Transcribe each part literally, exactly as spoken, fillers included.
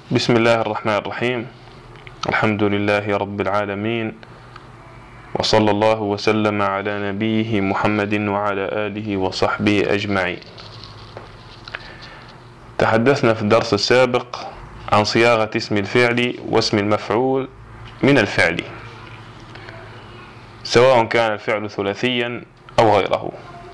بسم الله الرحمن الرحيم. الحمد لله رب العالمين، وصلى الله وسلم على نبيه محمد وعلى آله وصحبه أجمعين. تحدثنا في الدرس السابق عن صياغة اسم الفعل واسم المفعول من الفعل، سواء كان الفعل ثلاثيا أو غيره.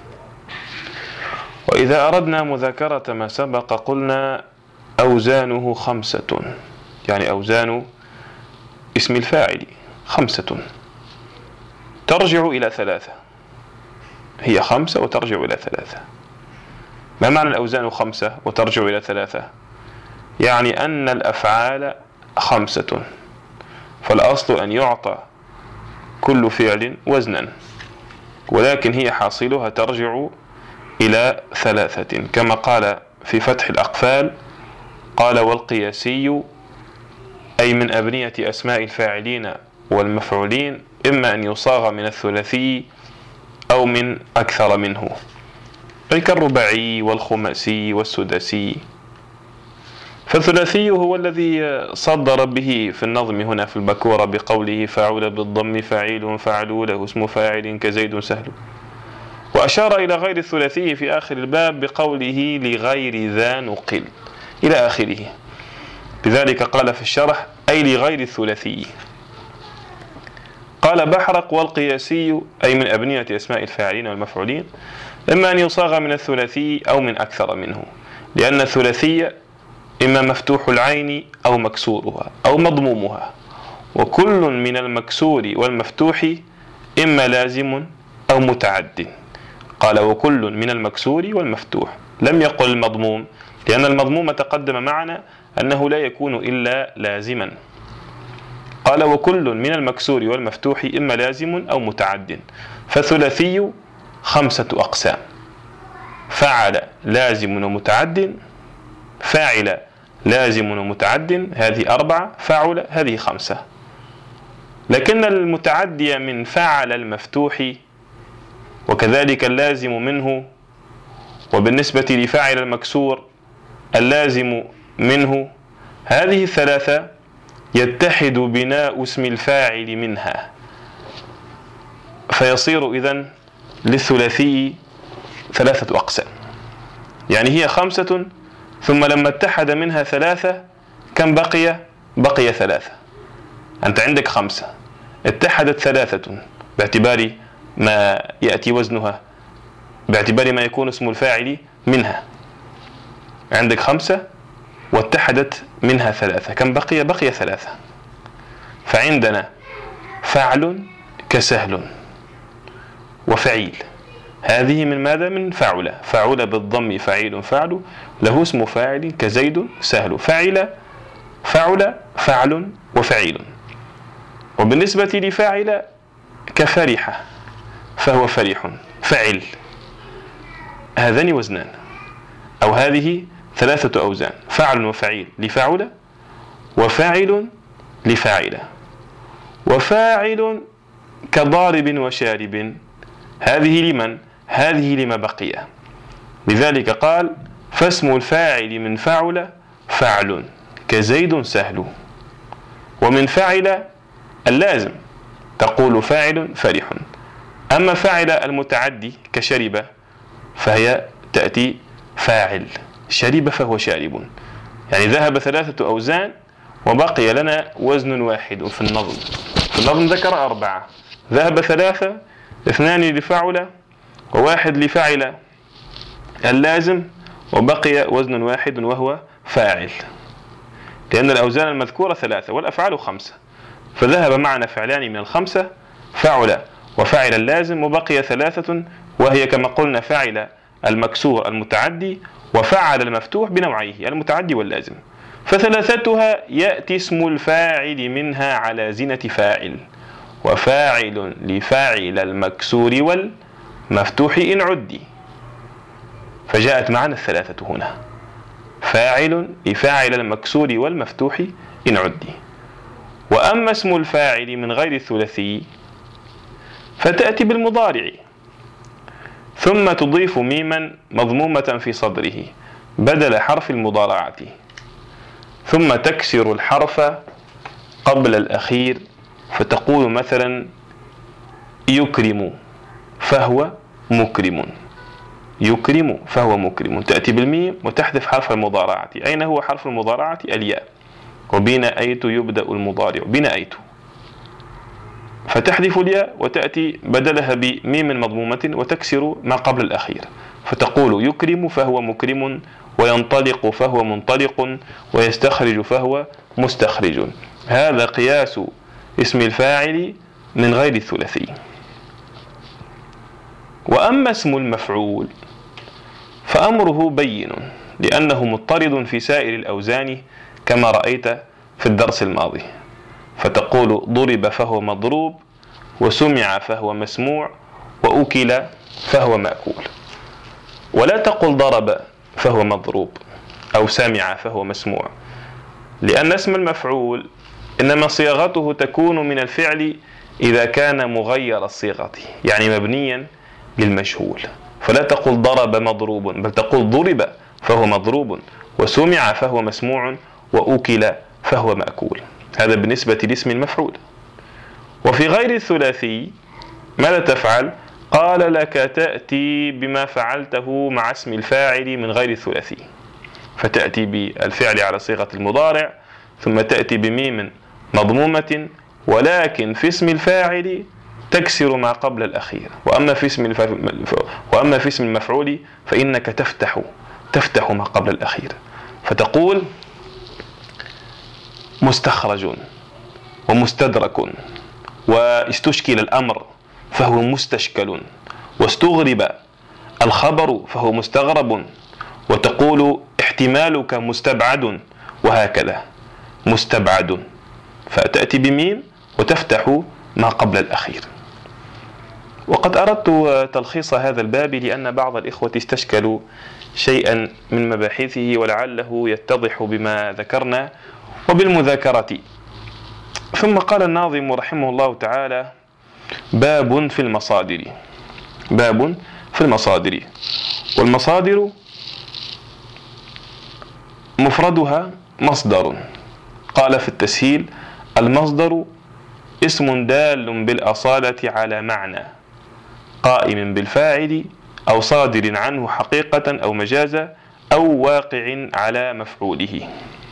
وإذا أردنا مذاكرة ما سبق قلنا أوزانه خمسة، يعني أوزان اسم الفاعل خمسة ترجع إلى ثلاثة، هي خمسة وترجع إلى ثلاثة. ما معنى الأوزان خمسة وترجع إلى ثلاثة؟ يعني أن الأفعال خمسة، فالأصل أن يعطى كل فعل وزنا، ولكن هي حاصلها ترجع إلى ثلاثة، كما قال في فتح الأقفال، قال: والقياسي أي من أبنية أسماء الفاعلين والمفعولين إما أن يصاغ من الثلاثي أو من أكثر منه، أي كالرباعي والخماسي والسداسي. فالثلاثي هو الذي صدر به في النظم هنا في البكورة بقوله: فاعل بالضم فاعل فعلوا له اسم فاعل كزيد سهل. وأشار إلى غير الثلاثي في آخر الباب بقوله: لغير ذا نقل، إلى آخره. لذلك قال في الشرح: أي لغير الثلاثي. قال بحرق: والقياسي أي من أبنية أسماء الفاعلين والمفعولين إما أن يصاغ من الثلاثي أو من أكثر منه، لأن الثلاثي إما مفتوح العين أو مكسورها أو مضمومها، وكل من المكسور والمفتوح إما لازم أو متعد. قال: وكل من المكسور والمفتوح، لم يقل المضموم، لأن المضموم تقدم معنا أنه لا يكون إلا لازما. قال: وكل من المكسور والمفتوح إما لازم أو متعد. فالثلاثي خمسة أقسام: فعل لازم ومتعد، فاعل لازم ومتعد، هذه أربعة، فعل هذه خمسة. لكن المتعدي من فعل المفتوح، وكذلك اللازم منه، وبالنسبة لفاعل المكسور اللازم منه، هذه الثلاثة يتحد بناء اسم الفاعل منها، فيصير إذن للثلاثي ثلاثة أقسام. يعني هي خمسة، ثم لما اتحد منها ثلاثة كم بقي؟ بقي ثلاثة. أنت عندك خمسة، اتحدت ثلاثة باعتبار ما يأتي وزنها، باعتبار ما يكون اسم الفاعل منها. عندك خمسة واتحدت منها ثلاثة، كم بقي؟ بقي ثلاثة. فعندنا فعل كسهل وفعيل، هذه من ماذا؟ من فعل. فعل بالضم فعيل فعل له اسم فاعل كزيد سهل. فعل فعل فعل وفعيل. وبالنسبة لفاعل كفرح، فهو فرح فعل. هذان وزنان، أو هذه ثلاثة أوزان: فعل وفعيل لفعل، وفاعل لفاعل. وفاعل كضارب وشارب، هذه لمن؟ هذه لما بقي. لذلك قال: فاسم الفاعل من فعل فعل كزيد سهل. ومن فعل اللازم تقول فاعل فرح. أما فاعل المتعدي كشرب فهي تأتي فاعل شرب فهو شارب. يعني ذهب ثلاثة أوزان وبقي لنا وزن واحد في النظم. في النظم ذكر أربعة، ذهب ثلاثة، اثنان لفعل وواحد لفعل اللازم، وبقي وزن واحد وهو فاعل، لأن الأوزان المذكورة ثلاثة والأفعال خمسة. فذهب معنا فعلان من الخمسة، فعل وفعل اللازم، وبقي ثلاثة، وهي كما قلنا فاعل المكسور المتعدي، وفعل المفتوح بنوعيه المتعدي واللازم. فثلاثتها يأتي اسم الفاعل منها على زنة فاعل، وفاعل لفاعل المكسور والمفتوح إن عدي. فجاءت معنا الثلاثة هنا: فاعل لفاعل المكسور والمفتوح إن عدي. وأما اسم الفاعل من غير الثلاثي فتأتي بالمضارع، ثم تضيف ميما مضمومة في صدره بدل حرف المضارعة. ثم تكسر الحرف قبل الأخير فتقول مثلا يكرم فهو مكرم، يكرم فهو مكرم، تأتي بالميم وتحذف حرف المضارعة. أين هو حرف المضارعة؟ الياء. وبنأيت يبدأ المضارع، بنأيت، فتحذف الياء وتأتي بدلها بميم مضمومة وتكسر ما قبل الأخير، فتقول يكرم فهو مكرم، وينطلق فهو منطلق، ويستخرج فهو مستخرج. هذا قياس اسم الفاعل من غير الثلاثي. وأما اسم المفعول فأمره بين، لأنه مضطرد في سائر الأوزان كما رأيت في الدرس الماضي، فتقول ضرب فهو مضروب، وسمع فهو مسموع، وأكل فهو مأكول. ولا تقل ضرب فهو مضروب أو سمع فهو مسموع، لأن اسم المفعول إنما صياغته تكون من الفعل إذا كان مغير الصيغة، يعني مبنيا للمجهول. فلا تقل ضرب مضروب، بل تقول ضرب فهو مضروب، وسمع فهو مسموع، وأكل فهو مأكول. هذا بالنسبة لاسم المفعول. وفي غير الثلاثي ماذا تفعل؟ قال لك تأتي بما فعلته مع اسم الفاعل من غير الثلاثي، فتأتي بالفعل على صيغة المضارع، ثم تأتي بميم مضمومة، ولكن في اسم الفاعل تكسر ما قبل الأخير. وأما في اسم الف... وأما في اسم المفعول فإنك تفتح تفتح ما قبل الأخير، فتقول مستخرج ومستدرك، واستشكل الأمر فهو مستشكل، واستغرب الخبر فهو مستغرب، وتقول احتمالك مستبعد، وهكذا مستبعد، فتأتي بميم وتفتح ما قبل الأخير. وقد أردت تلخيص هذا الباب لأن بعض الإخوة استشكلوا شيئا من مباحثه، ولعله يتضح بما ذكرنا وبالمذاكرة. ثم قال الناظم رحمه الله تعالى: باب في المصادر. باب في المصادر. والمصادر مفردها مصدر. قال في التسهيل: المصدر اسم دال بالأصالة على معنى، قائم بالفاعل أو صادر عنه حقيقة أو مجازا أو واقع على مفعوله.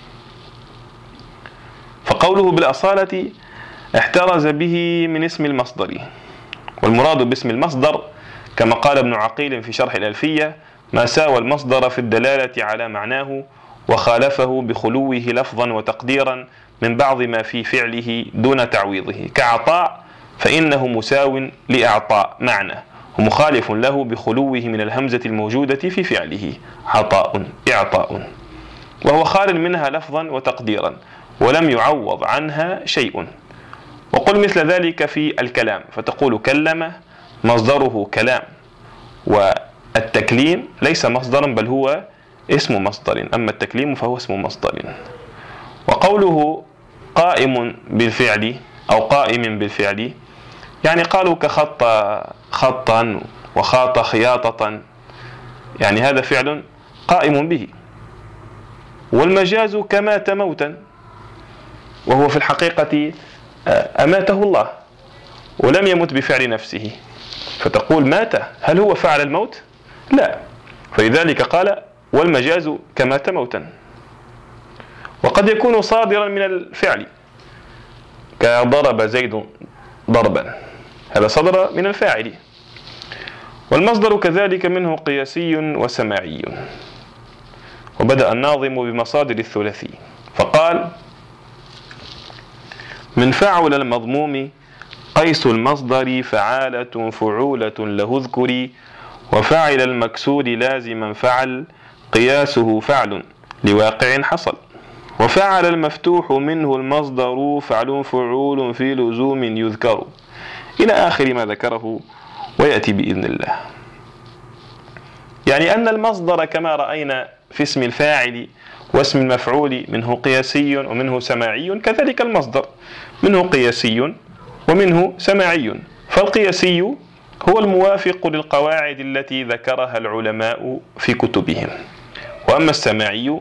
فقوله بالأصالة احترز به من اسم المصدر. والمراد باسم المصدر كما قال ابن عقيل في شرح الألفية: ما ساوى المصدر في الدلالة على معناه، وخالفه بخلوه لفظا وتقديرا من بعض ما في فعله دون تعويضه، كعطاء فإنه مساو لإعطاء معنى، ومخالف له بخلوه من الهمزة الموجودة في فعله، عطاء إعطاء، وهو خال منها لفظا وتقديرا ولم يعوض عنها شيء. وقل مثل ذلك في الكلام، فتقول كلم مصدره كلام، والتكليم ليس مصدرا بل هو اسم مصدر، أما التكليم فهو اسم مصدر. وقوله قائم بالفعل أو قائم بالفعل يعني قالوا كخط خطا وخاط خياطة، يعني هذا فعل قائم به. والمجاز كمات موتا، وهو في الحقيقة أماته الله ولم يمت بفعل نفسه، فتقول مات، هل هو فعل الموت؟ لا، فلذلك قال والمجاز كمات موتا. وقد يكون صادرا من الفعل كضرب زيد ضربا، هذا صدر من الفاعل. والمصدر كذلك منه قياسي وسماعي. وبدأ الناظم بمصادر الثلاثي فقال: من فعل المضموم قيس المصدر فعالة فعولة له اذكري، وفعل المكسور لازما فعل قياسه فعل لواقع حصل، وفعل المفتوح منه المصدر فعل فعول في لزوم يذكر، إلى آخر ما ذكره ويأتي بإذن الله. يعني أن المصدر كما رأينا في اسم الفاعل واسم المفعول منه قياسي ومنه سماعي، كذلك المصدر منه قياسي ومنه سماعي. فالقياسي هو الموافق للقواعد التي ذكرها العلماء في كتبهم، وأما السماعي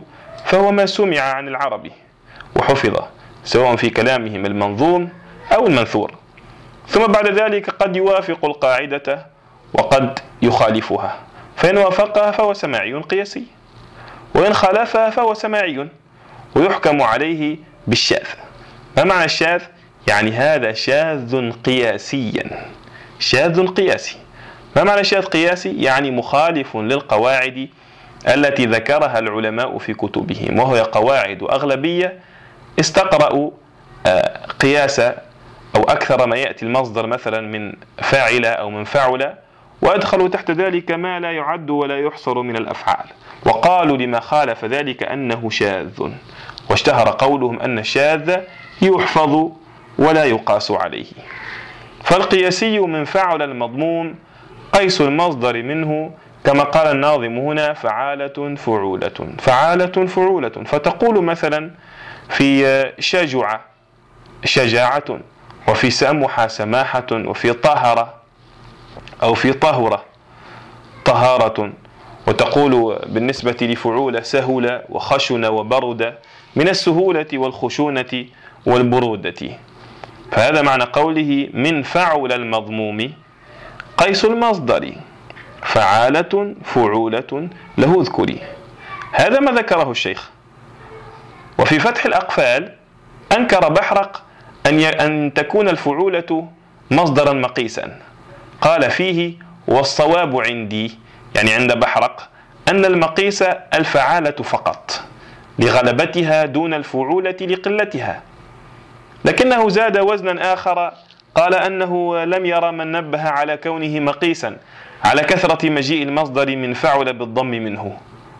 فهو ما سمع عن العرب وحفظ سواء في كلامهم المنظوم أو المنثور، ثم بعد ذلك قد يوافق القاعدة وقد يخالفها، فإن وافقها فهو سماعي قياسي، وإن خالفها فهو سماعي ويحكم عليه بالشاذ. ما معنى الشاذ؟ يعني هذا شاذ قياسيا، شاذ قياسي. ما معنى شاذ قياسي؟ يعني مخالف للقواعد التي ذكرها العلماء في كتبهم، وهي قواعد أغلبية استقرأوا قياس أو أكثر ما يأتي المصدر مثلا من فاعل أو من فعل، وأدخلوا تحت ذلك ما لا يعد ولا يحصر من الأفعال، وقالوا لما خالف ذلك أنه شاذ، واشتهر قولهم أن الشاذ يحفظ ولا يقاس عليه. فالقياسي من فعل المضموم قيس المصدر منه، كما قال الناظم هنا: فعالة فعولة، فعالة فعولة. فتقول مثلا في شجع شجاعة، وفي سمح سماحة، وفي طهر أو في طهرة طهارة، وتقول بالنسبة لفعولة سهل وخشن وبرد، من السهولة والخشونة والبرودة. فهذا معنى قوله من فعل المضموم قيس المصدر، فعالة فعولة له اذكري. هذا ما ذكره الشيخ. وفي فتح الأقفال أنكر بحرق أن أن تكون الفعولة مصدرا مقيسا، قال فيه: والصواب عندي، يعني عند بحرق، أن المقيس الفعالة فقط لغلبتها دون الفعولة لقلتها. لكنه زاد وزنا آخر، قال أنه لم يرى من نبه على كونه مقيسا على كثرة مجيء المصدر من فعل بالضم منه،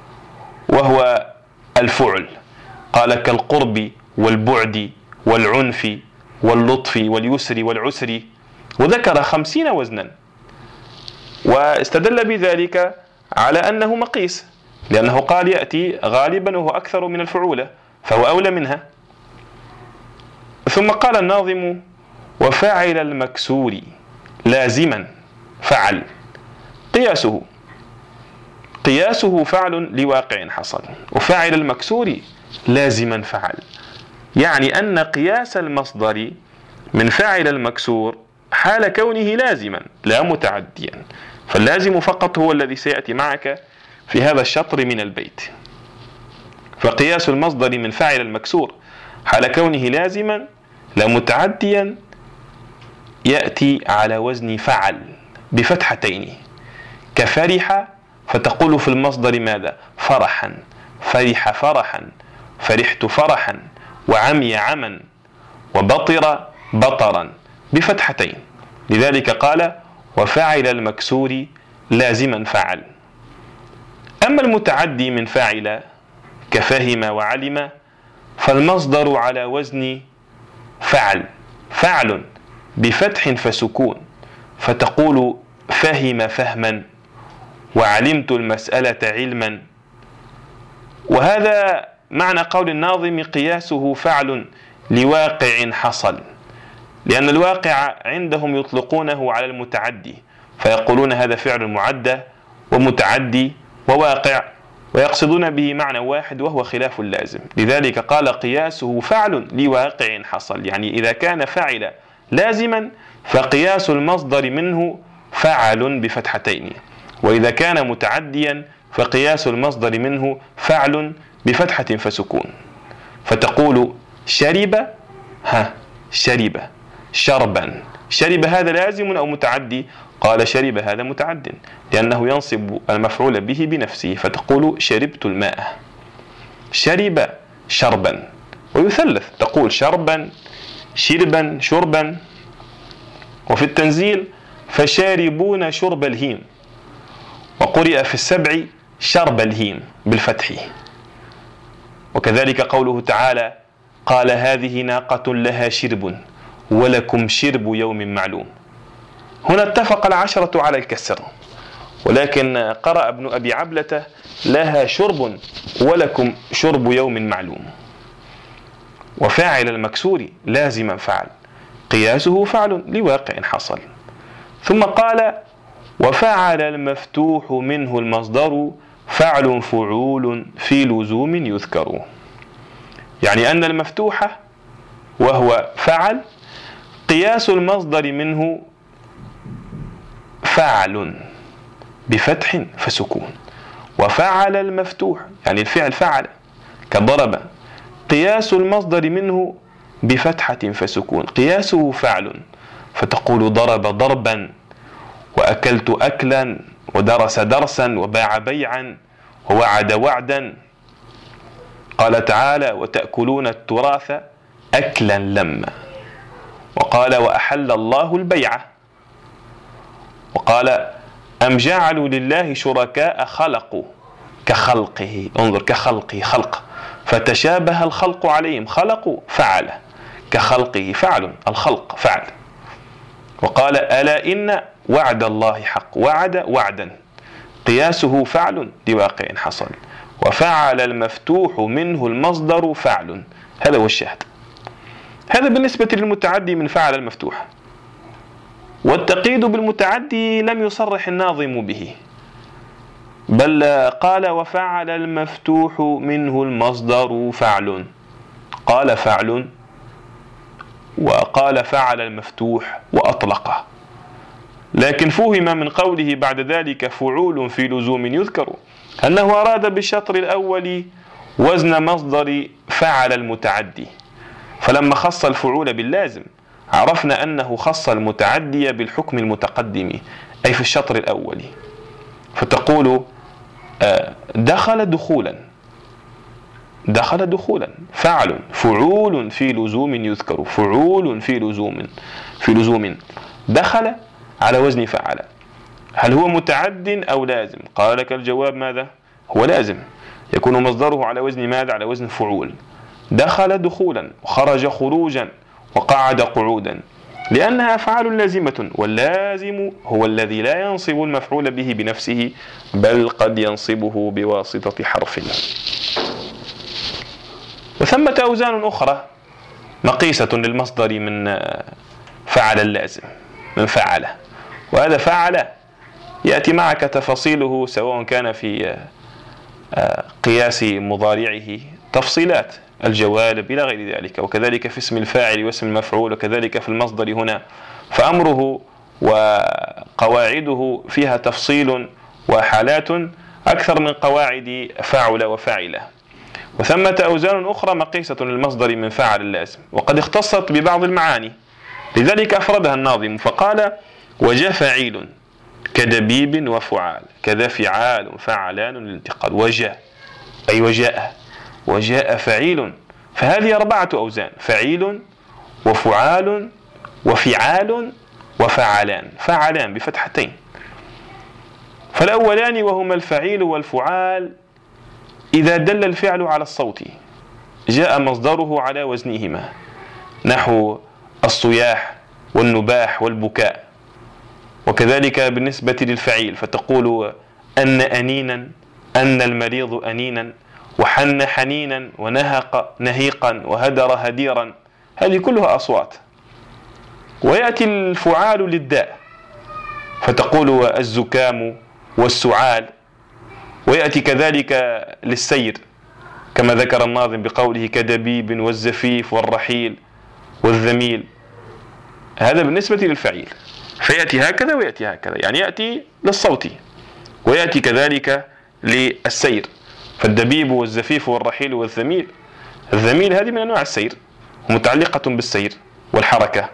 وهو الفعل. قال: كالقرب والبعد والعنف واللطف واليسر والعسر، وذكر خمسين وزنا، واستدل بذلك على أنه مقيس، لأنه قال يأتي غالبا وهو أكثر من الفعولة، فهو أولى منها. ثم قال الناظم: وفاعل المكسور لازما فعل، قياسه قياسه فعل لواقع حصل، وفاعل المكسور لازما فعل، يعني أن قياس المصدر من فاعل المكسور حال كونه لازما لا متعديا، فاللازم فقط هو الذي سيأتي معك في هذا الشطر من البيت. فقياس المصدر من فاعل المكسور حال كونه لازما لا متعديا يأتي على وزن فعل بفتحتين، كفرح، فتقول في المصدر ماذا؟ فرحا، فرح فرحا، فرحت فرحا، وعمي عما، وبطر بطرا بفتحتين. لذلك قال: وفعل المكسور لازما فعل. أما المتعدي من فاعل كفهم وعلم فالمصدر على وزن فعل، فعل بفتح فسكون، فتقول فهم فهما، وعلمت المسألة علما. وهذا معنى قول الناظم: قياسه فعل لواقع حصل، لأن الواقع عندهم يطلقونه على المتعدي، فيقولون هذا فعل معدى ومتعدي وواقع، ويقصدون به معنى واحد وهو خلاف اللازم. لذلك قال: قياسه فعل لواقع حصل، يعني إذا كان فعل لازما فقياس المصدر منه فعل بفتحتين، وإذا كان متعديا فقياس المصدر منه فعل بفتحة فسكون. فتقول شرب، ها شرب شربا، شرب هذا لازم أو متعدي؟ قال: شرب هذا متعد، لأنه ينصب المفعول به بنفسه، فتقول شربت الماء. شرب شربا، ويثلث، تقول شربا شربا شربا. وفي التنزيل: فشاربون شرب الهيم، وقرئ في السبع شرب الهيم بالفتح. وكذلك قوله تعالى: قال هذه ناقة لها شرب ولكم شرب يوم معلوم. هنا اتفق العشرة على الكسر، ولكن قرأ ابن أبي عبلة: لها شرب ولكم شرب يوم معلوم. وفاعل المكسور لازما فعل، قياسه فعل لواقع حصل. ثم قال: وفعل المفتوح منه المصدر فعل فعول في لزوم يذكر. يعني أن المفتوح وهو فعل قياس المصدر منه فعل بفتح فسكون، وفعل المفتوح يعني الفعل فعل كضرب قياس المصدر منه بفتحة فسكون، قياسه فعل، فتقول ضرب ضربا، وأكلت أكلا، ودرس درسا، وباع بيعا، ووعد وعدا. قال تعالى وتأكلون التراث أكلا لما، وقال وأحل الله البيع، وقال أم جعلوا لله شركاء خلقوا كخلقه، انظر كخلقه خلق، فتشابه الخلق عليهم، خلقوا فعل كخلقه فعل، الخلق فعل. وقال ألا إن وعد الله حق، وعد وعدا قياسه فعل لواقع حصل، وفعل المفتوح منه المصدر فعل. هذا هو الشاهد. هذا بالنسبة للمتعدي من فعل المفتوح. والتقييد بالمتعدي لم يصرح الناظم به، بل قال وفعل المفتوح منه المصدر فعل، قال فعل وقال فعل المفتوح وأطلقه. لكن فهم من قوله بعد ذلك فعول في لزوم يذكر أنه أراد بالشطر الأول وزن مصدر فعل المتعدي، فلما خص الفعول باللازم عرفنا أنه خص المتعدي بالحكم المتقدم أي في الشطر الأول. فتقول دخل دخولا، دخل دخولا فعل فعول في لزوم يذكر، فعول في لزوم في لزوم دخل على وزن فعل. هل هو متعد أو لازم؟ قال لك الجواب ماذا؟ هو لازم، يكون مصدره على وزن ماذا؟ على وزن فعول. دخل دخولا وخرج خروجا وقعد قعودا، لأنها أفعال لازمة، واللازم هو الذي لا ينصب المفعول به بنفسه، بل قد ينصبه بواسطة حرف. وثمة أوزان أخرى مقيسة للمصدر من فعل اللازم، من فعل، وهذا فعل يأتي معك تفاصيله سواء كان في قياس مضارعه تفصيلات الجوالب إلى غير ذلك، وكذلك في اسم الفاعل واسم المفعول، وكذلك في المصدر هنا، فأمره وقواعده فيها تفصيل وحالات أكثر من قواعد فاعل وفاعله. وثمة أوزان أخرى مقيسة للمصدر من فاعل اللازم، وقد اختصت ببعض المعاني، لذلك أفردها الناظم فقال وجاء فعيل كدبيب وفعال، كذا فعال فعلان للانتقال، وجاء أي وجاء، وجاء فعيل، فهذه أربعة أوزان، فعيل وفعال وفعال وفعلان، فعلان بفتحتين. فالأولان وهما الفعيل والفعال إذا دل الفعل على الصوت جاء مصدره على وزنهما، نحو الصياح والنباح والبكاء. وكذلك بالنسبة للفعيل فتقول أن أنينا، أن المريض أنينا، وحن حنينا، ونهق نهيقا، وهدر هديرا، هذه كلها أصوات. ويأتي الفعال للداء فتقول الزكام والسعال. ويأتي كذلك للسير كما ذكر الناظم بقوله كدبيب والزفيف والرحيل والذميل، هذا بالنسبة للفعيل، فيأتي هكذا ويأتي هكذا، يعني يأتي للصوت، ويأتي كذلك للسير، فالدبيب والزفيف والرحيل والذميل، الذميل هذه من أنواع السير متعلقة بالسير والحركة.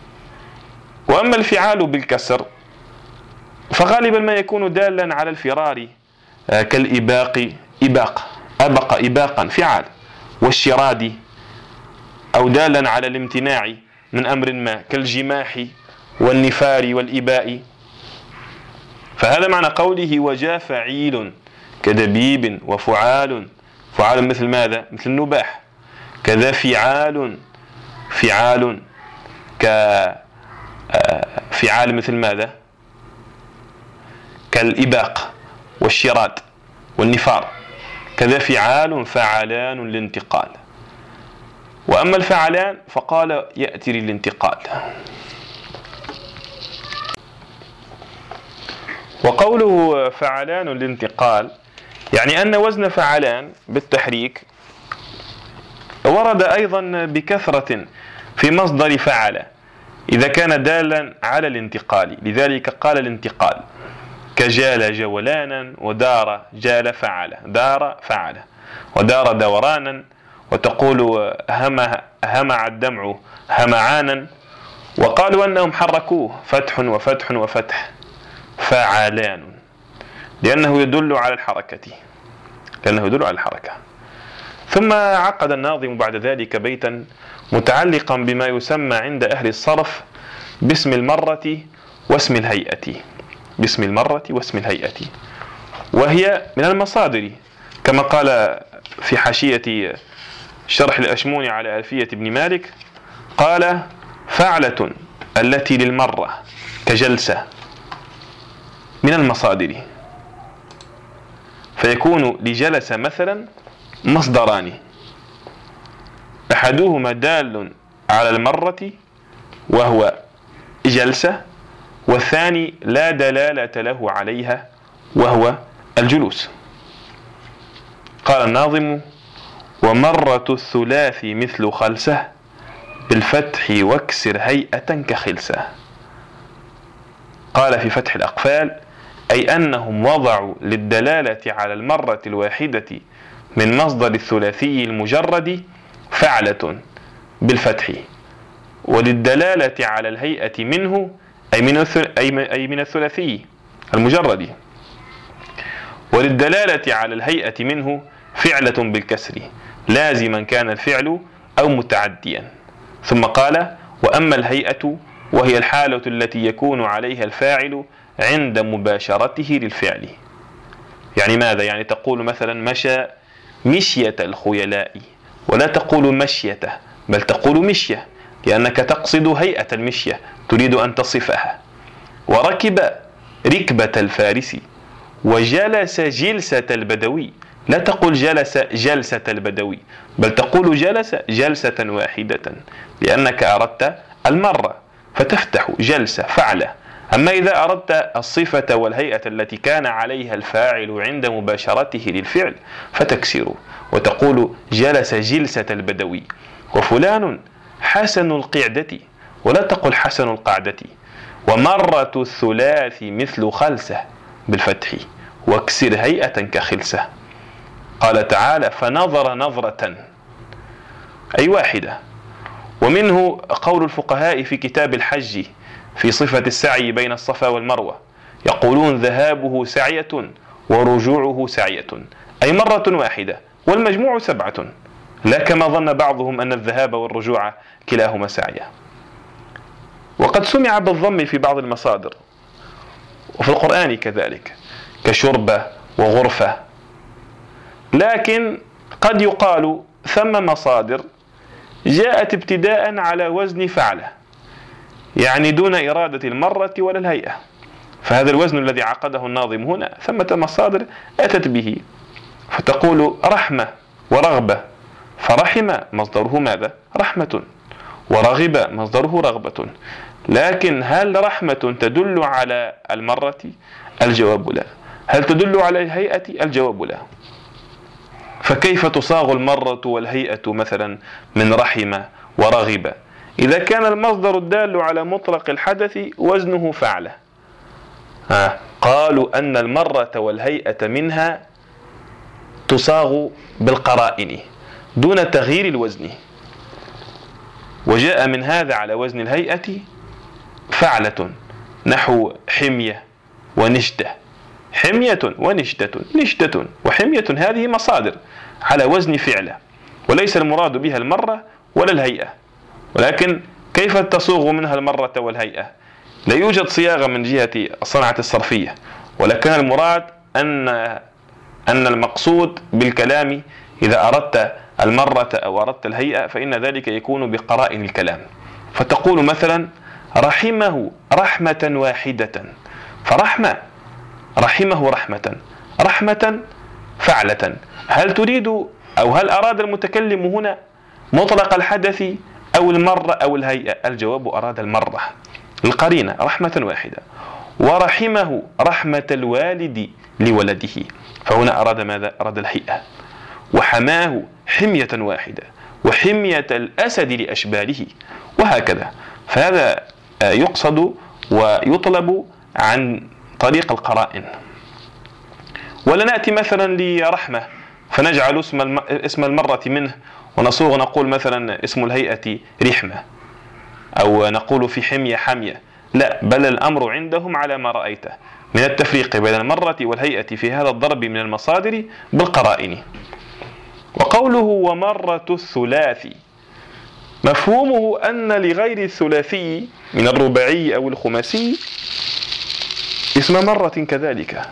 وأما الفعال بالكسر فغالبا ما يكون دالا على الفرار كالإباق، إباق أبق إباقا فعال، والشراد، أو دالا على الامتناع من أمر ما كالجماح والنفار والإباء. فهذا معنى قوله وجاء فعيل كدبيب وفعال، فعال مثل ماذا؟ مثل النباح. كذا فعال، فعال كفعال مثل ماذا؟ كالإباق والشراد والنفار. كذا فعال فعلان للانتقال. وأما الفعلان فقال يأتي للانتقال. وقوله فعلان للانتقال يعني أن وزن فعلان بالتحريك ورد أيضا بكثرة في مصدر فعل إذا كان دالا على الانتقال، لذلك قال الانتقال كجال جولانا، ودار جال فعل، دار فعل، ودار دورانا، وتقول همع, همع الدمع همعانا. وقالوا أنهم حركوه فتح وفتح وفتح فعلان، لأنه يدل على الحركة لأنه يدل على الحركة. ثم عقد الناظم بعد ذلك بيتا متعلقا بما يسمى عند أهل الصرف باسم المرة واسم الهيئة، باسم المرة واسم الهيئة، وهي من المصادر كما قال في حاشية شرح الأشموني على ألفية ابن مالك، قال فعلة التي للمرة كجلسة من المصادر، فيكون لجلس مثلا مصدران، أحدهما دال على المرة وهو جلسة، والثاني لا دلالة له عليها وهو الجلوس. قال الناظم ومرة الثلاث مثل خلسة بالفتح واكسر هيئة كخلسة. قال في فتح الأقفال أي أنهم وضعوا للدلالة على المرة الواحدة من مصدر الثلاثي المجرد فعلة بالفتح، وللدلالة على الهيئة منه أي من أي من الثلاثي المجرد، وللدلالة على الهيئة منه فعلة بالكسر لازما كان الفعل أو متعديا. ثم قال وأما الهيئة وهي الحالة التي يكون عليها الفاعل عند مباشرته للفعل. يعني ماذا؟ يعني تقول مثلا مشى مشية الخيلاء، ولا تقول مشيته بل تقول مشية، لأنك تقصد هيئة المشية تريد أن تصفها. وركب ركبة الفارس، وجلس جلسة البدوي، لا تقول جلس جلسة البدوي بل تقول جلس جلسة واحدة، لأنك أردت المرة فتفتح جلسة فعلة. أما إذا أردت الصفة والهيئة التي كان عليها الفاعل عند مباشرته للفعل فتكسر وتقول جلس جلسة البدوي. وفلان حسن القعدة، ولا تقل حسن القعدة. ومرة الثلاث مثل خلسة بالفتح واكسر هيئة كخلسة. قال تعالى فنظر نظرة أي واحدة. ومنه قول الفقهاء في كتاب الحج في صفة السعي بين الصفا والمروة، يقولون ذهابه سعية ورجوعه سعية، أي مرة واحدة، والمجموع سبعة، لا كما ظن بعضهم أن الذهاب والرجوع كلاهما سعية. وقد سمع بالضم في بعض المصادر وفي القرآن كذلك كشربة وغرفة، لكن قد يقال ثم مصادر جاءت ابتداء على وزن فعله، يعني دون إرادة المرة ولا الهيئة، فهذا الوزن الذي عقده الناظم هنا ثمة مصادر أتت به، فتقول رحمة ورغبة، فرحم مصدره ماذا؟ رحمة، ورغب مصدره رغبة. لكن هل رحمة تدل على المرة؟ الجواب لا. هل تدل على الهيئة؟ الجواب لا. فكيف تصاغ المرة والهيئة مثلا من رحمة ورغبة إذا كان المصدر الدال على مطلق الحدث وزنه فعله؟ آه. قالوا أن المرة والهيئة منها تصاغ بالقرائن دون تغيير الوزن، وجاء من هذا على وزن الهيئة فعلة نحو حمية ونشدة. حمية ونشدة، نشدة وحمية هذه مصادر على وزن فعلة، وليس المراد بها المرة ولا الهيئة. ولكن كيف تصوغ منها المرة والهيئة؟ لا يوجد صياغة من جهة الصنعة الصرفية، ولكن المراد أن أن المقصود بالكلام إذا أردت المرة أو أردت الهيئة فإن ذلك يكون بقرائن الكلام. فتقول مثلا رحمه رحمة واحدة، فرحمة رحمه رحمة، رحمة فعلة. هل تريد أو هل أراد المتكلم هنا مطلق الحدث أو المرة أو الهيئة؟ الجواب أراد المرة، القرينة رحمة واحدة. ورحمه رحمة الوالد لولده، فهنا أراد ماذا؟ أراد الهيئة. وحماه حمية واحدة، وحمية الأسد لأشباله، وهكذا. فهذا يقصد ويطلب عن طريق القرائن. ولا نأتي مثلا لرحمة فنجعل اسم اسم المرة منه ونصوغ نقول مثلا اسم الهيئة رحمة، أو نقول في حمية حمية، لا، بل الأمر عندهم على ما رأيته من التفريق بين المرة والهيئة في هذا الضرب من المصادر بالقرائن. وقوله ومرة الثلاثي، مفهومه أن لغير الثلاثي من الرباعي أو الخماسي اسم مرة كذلك،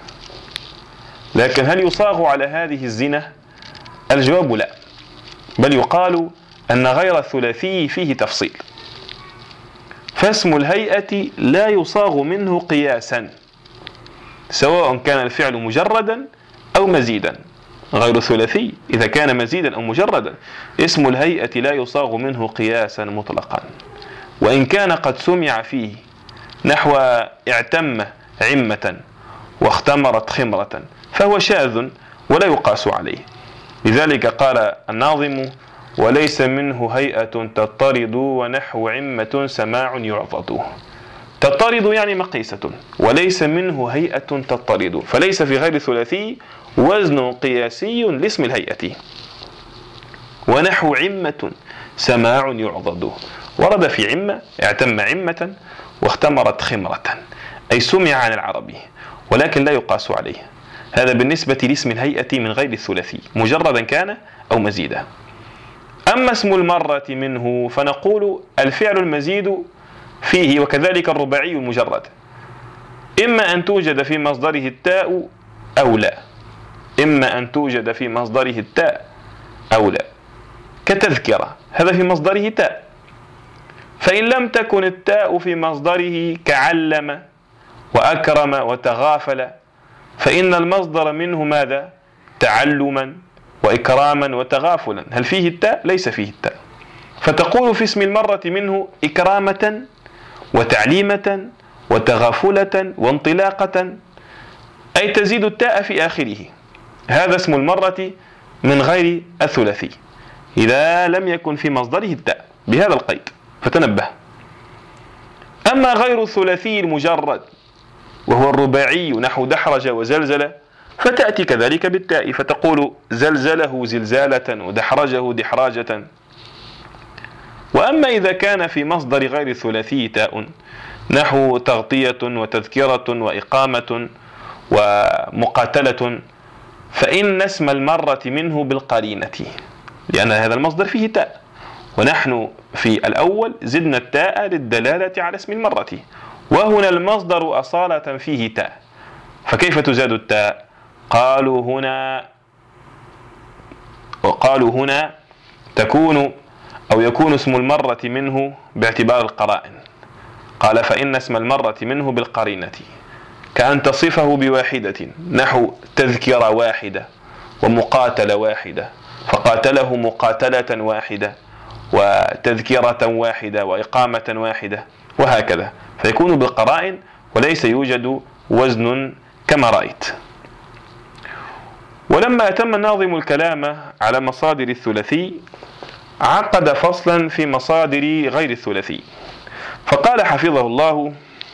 لكن هل يصاغ على هذه الزنة؟ الجواب لا، بل يقال أن غير الثلاثي فيه تفصيل، فاسم الهيئة لا يصاغ منه قياسا سواء كان الفعل مجردا أو مزيدا. غير الثلاثي إذا كان مزيدا أو مجردا اسم الهيئة لا يصاغ منه قياسا مطلقا، وإن كان قد سمع فيه نحو اعتم عمة واختمرت خمرة فهو شاذ ولا يقاس عليه. لذلك قال الناظم وليس منه هيئة تضطرد ونحو عمة سماع يعضد. تضطرد يعني مقيسة، وليس منه هيئة تضطرد، فليس في غير ثلاثي وزن قياسي لاسم الهيئة. ونحو عمة سماع يعضد، ورد في عمة اعتم عمة واختمرت خمرة، أي سمع عن العربي ولكن لا يقاس عليه. هذا بالنسبة لاسم الهيئة من غير الثلاثي مجردا كان أو مزيدا. أما اسم المرة منه فنقول الفعل المزيد فيه وكذلك الرباعي المجرد إما أن توجد في مصدره التاء أو لا، إما أن توجد في مصدره التاء أو لا، كتذكرة هذا في مصدره تاء، فإن لم تكن التاء في مصدره كعلم وأكرم وتغافل فإن المصدر منه ماذا؟ تعلما وإكراما وتغافلا. هل فيه التاء؟ ليس فيه التاء، فتقول في اسم المرة منه إكرامة وتعليمة وتغافلة وانطلاقة، أي تزيد التاء في آخره. هذا اسم المرة من غير الثلاثي إذا لم يكن في مصدره التاء بهذا القيد، فتنبه. أما غير الثلاثي المجرد وهو الرباعي نحو دحرج وزلزل فتأتي كذلك بالتاء، فتقول زلزله زلزالة ودحرجه دحراجة. وأما إذا كان في مصدر غير الثلاثي تاء نحو تغطية وتذكرة وإقامة ومقاتلة فإن اسم المرة منه بالقرينة، لأن هذا المصدر فيه تاء، ونحن في الأول زدنا التاء للدلالة على اسم المرة، وهنا المصدر أصالة فيه تاء، فكيف تزاد التاء؟ قالوا هنا وقالوا هنا تكون أو يكون اسم المرة منه باعتبار القرائن. قال فإن اسم المرة منه بالقرينة، كأن تصفه بواحدة نحو تذكر واحدة ومقاتل واحدة، فقاتله مقاتلة واحدة وتذكرة واحدة وإقامة واحدة وهكذا، فيكون بالقرائن وليس يوجد وزن كما رأيت. ولما أتم الناظم الكلام على مصادر الثلاثي عقد فصلا في مصادر غير الثلاثي، فقال حفظه الله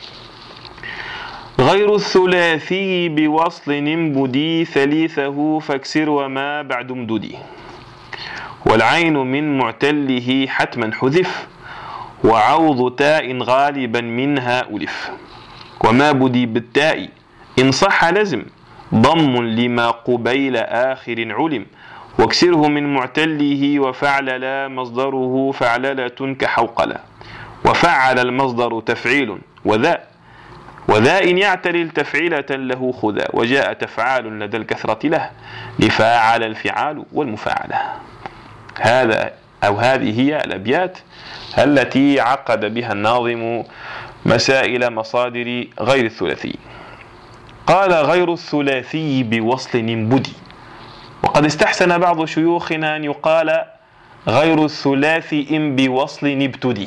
غير الثلاثي بوصل انبدي ثليثه فاكسر وما بعد امددي، والعين من معتله حتما حذف وعوض تاء غالبا منها ألف، وما بدي بالتاء إن صح لزم ضم لما قبيل آخر علم، واكسره من معتله وفعل لا مصدره فعللة كحوقلة، وفعل المصدر تفعيل وذا وذا إن يعتلل تفعيلة له خذا، وجاء تفعال لدى الكثرة له لفاعل الفعال والمفاعلة. هذا أو هذه هي الأبيات التي عقد بها الناظم مسائل مصادر غير الثلاثي. قال غير الثلاثي بوصل انبدي، وقد استحسن بعض شيوخنا أن يقال غير الثلاثي إن بوصل ابتدي،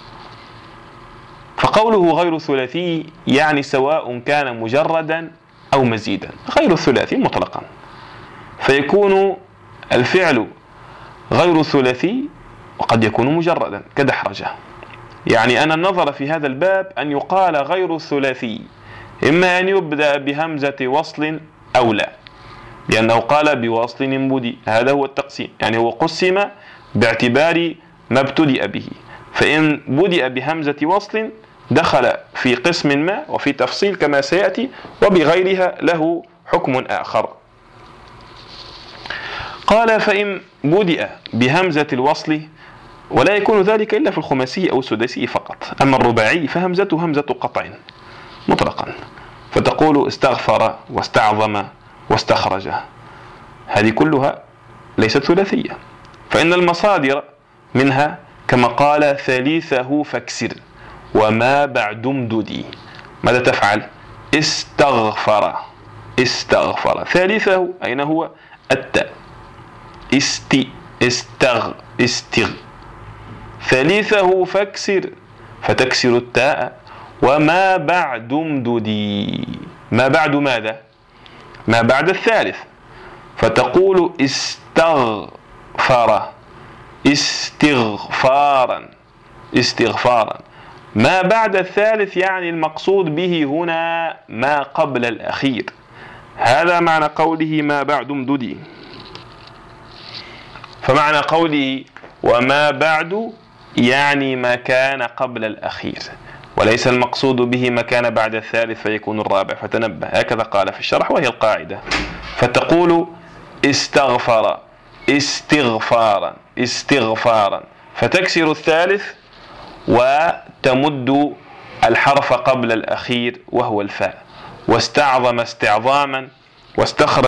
فقوله غير ثلاثي يعني سواء كان مجردا أو مزيدا غير الثلاثي مطلقا، فيكون الفعل غير الثلاثي وقد يكون مجردا كدحرجة. يعني أن النظر في هذا الباب أن يقال غير الثلاثي إما أن يبدأ بهمزة وصل أو لا، لأنه قال بوصل بدي، هذا هو التقسيم، يعني هو قسم باعتبار ما ابتدأ به، فإن بدأ بهمزة وصل دخل في قسم ما وفي تفصيل كما سيأتي، وبغيرها له حكم آخر. قال فإن بدأ بهمزة الوصل، ولا يكون ذلك إلا في الخماسي أو السداسي فقط، أما الرباعي فهمزته همزة قطع مطلقا، فتقول استغفر واستعظم واستخرج، هذه كلها ليست ثلاثية. فإن المصادر منها كما قال ثالثه فاكسر وما بعد امددي، ماذا تفعل؟ استغفر استغفر، ثالثه أين هو؟ التاء، استي استغ استغ، ثالثه فاكسر فتكسر التاء، وما بعد امددي، ما بعد ماذا؟ ما بعد الثالث، فتقول استغفر استغفارا استغفارا، ما بعد الثالث يعني المقصود به هنا ما قبل الأخير، هذا معنى قوله ما بعد امددي. فمعنى قوله وما بعد يعني ما كان قبل الأخير، وليس المقصود به ما كان بعد الثالث فيكون الرابع، فتنبه، هكذا قال في الشرح وهي القاعدة. فتقول استغفر استغفارا استغفارا، فتكسر الثالث وتمد الحرف قبل الأخير وهو الفاء، واستعظم استعظاما، واستخرج،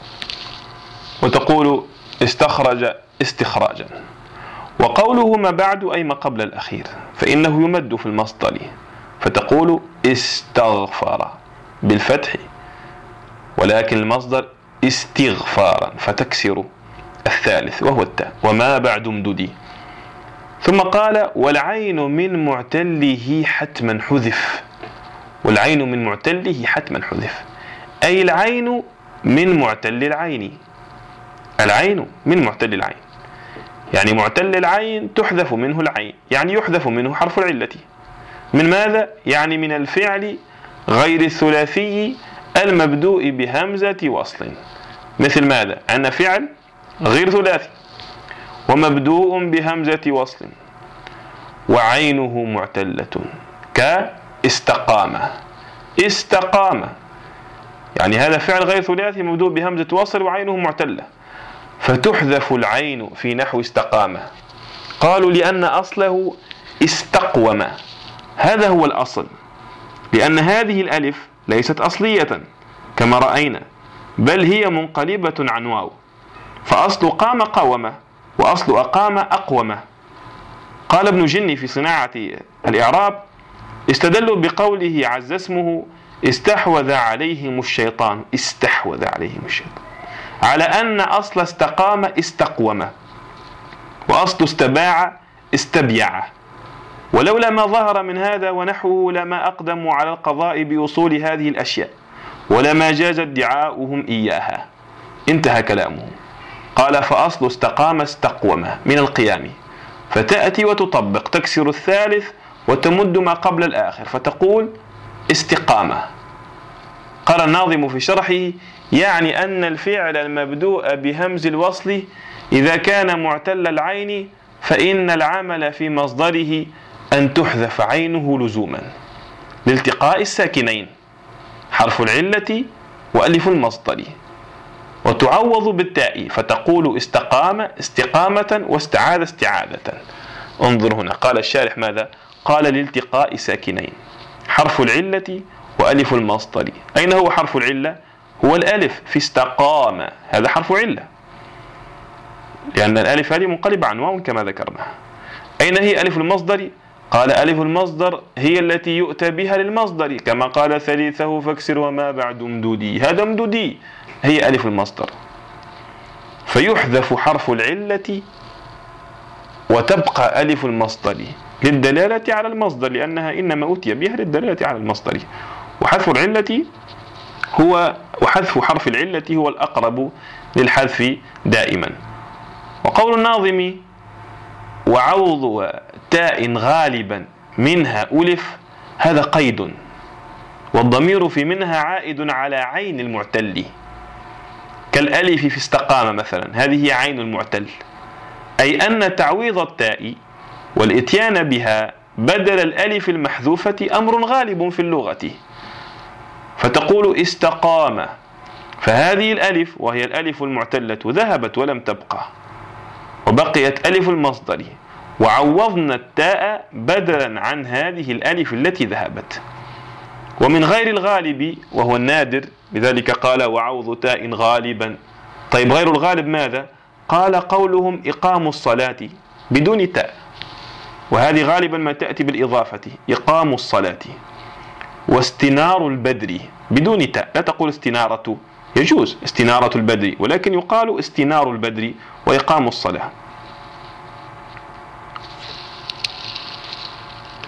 وتقول استخرج استخراجا. وقوله ما بعد أي ما قبل الأخير، فإنه يمد في المصدر، فتقول استغفر بالفتح، ولكن المصدر استغفارا، فتكسر الثالث وهو التاء، وما بعد امددي. ثم قال والعين من معتله حتما حذف، والعين من معتله حتما حذف، أي العين من معتل العين، العين من معتل العين، يعني معتل العين تحذف منه العين، يعني يحذف منه حرف العلة. من ماذا؟ يعني من الفعل غير الثلاثي المبدوء بهمزة وصل. مثل ماذا؟ أن فعل غير ثلاثي ومبدوء بهمزة وصل وعينه معتلة كاستقام، استقام، يعني هذا فعل غير ثلاثي مبدوء بهمزة وصل وعينه معتلة، فتحذف العين في نحو استقام. قالوا لأن أصله استقوم، هذا هو الأصل، لأن هذه الألف ليست أصلية كما رأينا، بل هي منقلبة عن واو، فأصل قام قوم، وأصل أقام أقوم. قال ابن جني في صناعة الإعراب استدلوا بقوله عز اسمه استحوذ عليهم الشيطان، استحوذ عليهم الشيطان، على أن أصل استقام استقوم، وأصل استباع استبيع، ولولا ما ظهر من هذا ونحوه لما أقدموا على القضاء بأصول هذه الأشياء ولما جاز ادعاؤهم إياها. انتهى كلامه. قال فأصل استقام استقوم من القيام، فتأتي وتطبق، تكسر الثالث وتمد ما قبل الآخر، فتقول استقامة. قال الناظم في شرحه يعني أن الفعل المبدوء بهمز الوصل إذا كان معتل العين فإن العمل في مصدره أن تحذف عينه لزوما لالتقاء الساكنين، حرف العلة وألف المصدر، وتعوض بالتاء، فتقول استقام استقامة واستعاذ استعاذة. انظر هنا قال الشارح ماذا؟ قال لالتقاء ساكنين، حرف العلة وألف المصدر. أين هو حرف العلة؟ هو الألف في استقام، هذا حرف علة، لأن الألف هذه منقلبة عن واو كما ذكرنا. أين هي ألف المصدر؟ قال ألف المصدر هي التي يؤتى بها للمصدر، كما قال ثالثه فاكسر وما بعد امددي، هذا امددي هي ألف المصدر، فيحذف حرف العلة وتبقى ألف المصدر للدلالة على المصدر، لأنها إنما أتي بها للدلالة على المصدر، وحذف العلة هو وحذف حرف العلة هو الأقرب للحذف دائما. وقول الناظم وعوض تاء غالبا منها ألف هذا قيد، والضمير في منها عائد على عين المعتل، كالألف في استقام مثلا، هذه عين المعتل، أي أن تعويض التاء والإتيان بها بدل الألف المحذوفة أمر غالب في اللغة، فتقول استقام، فهذه الألف وهي الألف المعتلة ذهبت ولم تبقى، وبقيت ألف المصدر، وعوضنا التاء بدلا عن هذه الألف التي ذهبت. ومن غير الغالب وهو النادر، لذلك قال وعوض تاء غالبا. طيب غير الغالب ماذا؟ قال قولهم إقام الصلاة بدون تاء، وهذه غالبا ما تأتي بالإضافة، إقام الصلاة. واستنار البدر بدون تاء، لا تقول استنارة، يجوز استنارة البدر، ولكن يقال استنار البدر وإقام الصلاة.